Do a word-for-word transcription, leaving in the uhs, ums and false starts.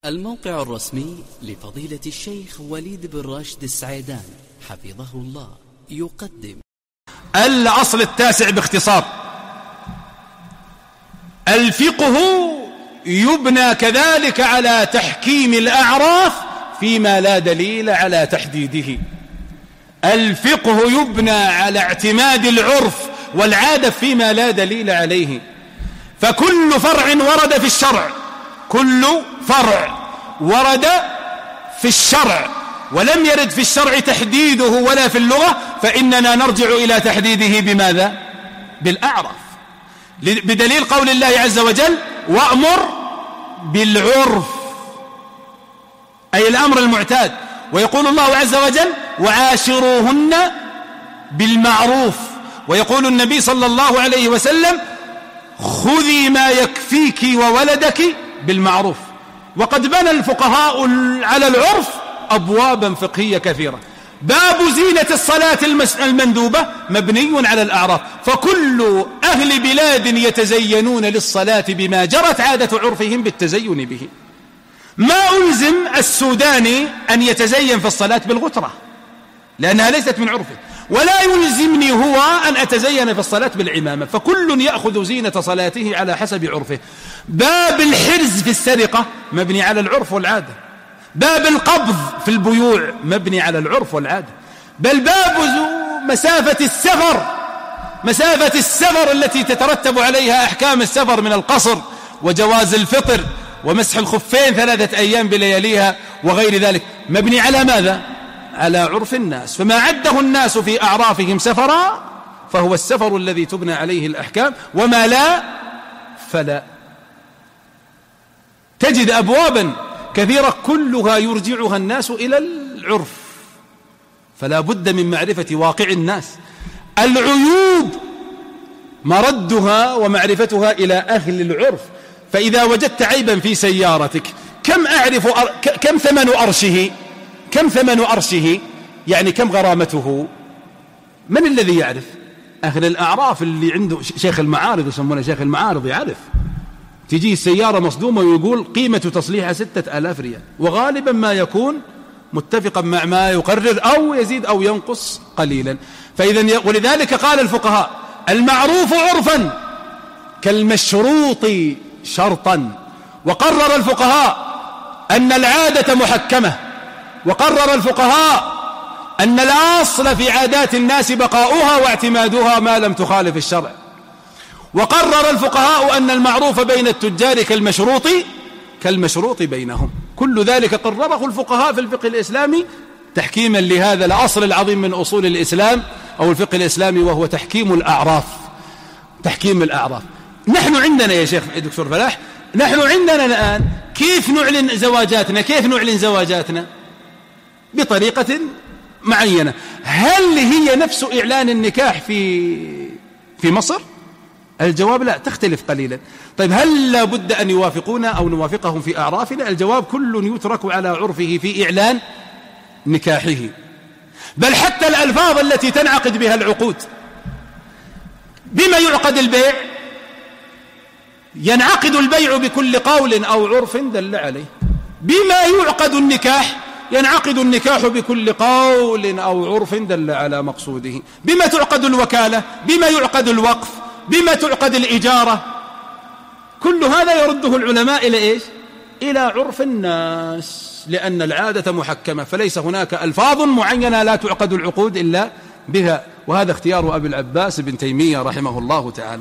الموقع الرسمي لفضيلة الشيخ وليد بن راشد السعيدان حفظه الله يقدم الأصل التاسع باختصار: الفقه يبنى كذلك على تحكيم الأعراف فيما لا دليل على تحديده. الفقه يبنى على اعتماد العرف والعادة فيما لا دليل عليه. فكل فرع ورد في الشرع كل فرع ورد في الشرع ولم يرد في الشرع تحديده ولا في اللغة، فإننا نرجع إلى تحديده بماذا؟ بالأعراف، بدليل قول الله عز وجل: وأمر بالعرف، أي الأمر المعتاد. ويقول الله عز وجل: وعاشروهن بالمعروف. ويقول النبي صلى الله عليه وسلم: خذي ما يكفيك وولدك بالمعروف. وقد بنى الفقهاء على العرف أبوابا فقهية كثيرة. باب زينة الصلاة المندوبة مبني على الأعراف، فكل أهل بلاد يتزينون للصلاة بما جرت عادة عرفهم بالتزين به. ما ألزم السوداني أن يتزين في الصلاة بالغترة لأنها ليست من عرفه، ولا يلزمني هو أن أتزين في الصلاة بالعمامة، فكل يأخذ زينة صلاته على حسب عرفه. باب الحرز في السرقة مبني على العرف والعادة. باب القبض في البيوع مبني على العرف والعادة. بل باب مسافة السفر مسافة السفر التي تترتب عليها أحكام السفر من القصر وجواز الفطر ومسح الخفين ثلاثة أيام بلياليها وغير ذلك مبني على ماذا؟ على عرف الناس. فما عده الناس في أعرافهم سفرا فهو السفر الذي تبنى عليه الأحكام، وما لا فلا. تجد أبوابا كثيرة كلها يرجعها الناس إلى العرف، فلا بد من معرفة واقع الناس. العيوب مردها ومعرفتها إلى أهل العرف. فإذا وجدت عيبا في سيارتك، كم أعرف أر... كم ثمن أرشه؟ كم ثمن أرشه؟ يعني كم غرامته؟ من الذي يعرف؟ أهل الأعراف اللي عنده شيخ المعارض، يسمونه شيخ المعارض، يعرف. تجي السيارة مصدومة ويقول قيمة تصليحها ستة آلاف ريال، وغالبا ما يكون متفقا مع ما يقرر أو يزيد أو ينقص قليلا. فإذا ولذلك قال الفقهاء: المعروف عرفا كالمشروط شرطا. وقرر الفقهاء أن العادة محكمة. وقرر الفقهاء أن الأصل في عادات الناس بقاؤها واعتمادها ما لم تخالف الشرع. وقرر الفقهاء أن المعروف بين التجار كالمشروط كالمشروط بينهم. كل ذلك قرره الفقهاء في الفقه الإسلامي تحكيما لهذا الأصل العظيم من أصول الإسلام أو الفقه الإسلامي، وهو تحكيم الأعراف. تحكيم الأعراف. نحن عندنا يا شيخ دكتور فلاح، نحن عندنا الآن كيف نعلن زواجاتنا؟ كيف نعلن زواجاتنا؟ بطريقة معينة. هل هي نفس إعلان النكاح في في مصر؟ الجواب لا، تختلف قليلا. طيب هل لا بد أن يوافقونا أو نوافقهم في أعرافنا؟ الجواب: كل يترك على عرفه في إعلان نكاحه. بل حتى الألفاظ التي تنعقد بها العقود، بما يعقد البيع؟ ينعقد البيع بكل قول أو عرف دل عليه. بما يعقد النكاح؟ ينعقد النكاح بكل قول أو عرف دل على مقصوده. بما تعقد الوكالة؟ بما يعقد الوقف؟ بما تعقد الإجارة؟ كل هذا يرده العلماء إلى إيش؟ إلى عرف الناس، لأن العادة محكمة، فليس هناك ألفاظ معينة لا تعقد العقود إلا بها. وهذا اختيار أبي العباس بن تيمية رحمه الله تعالى.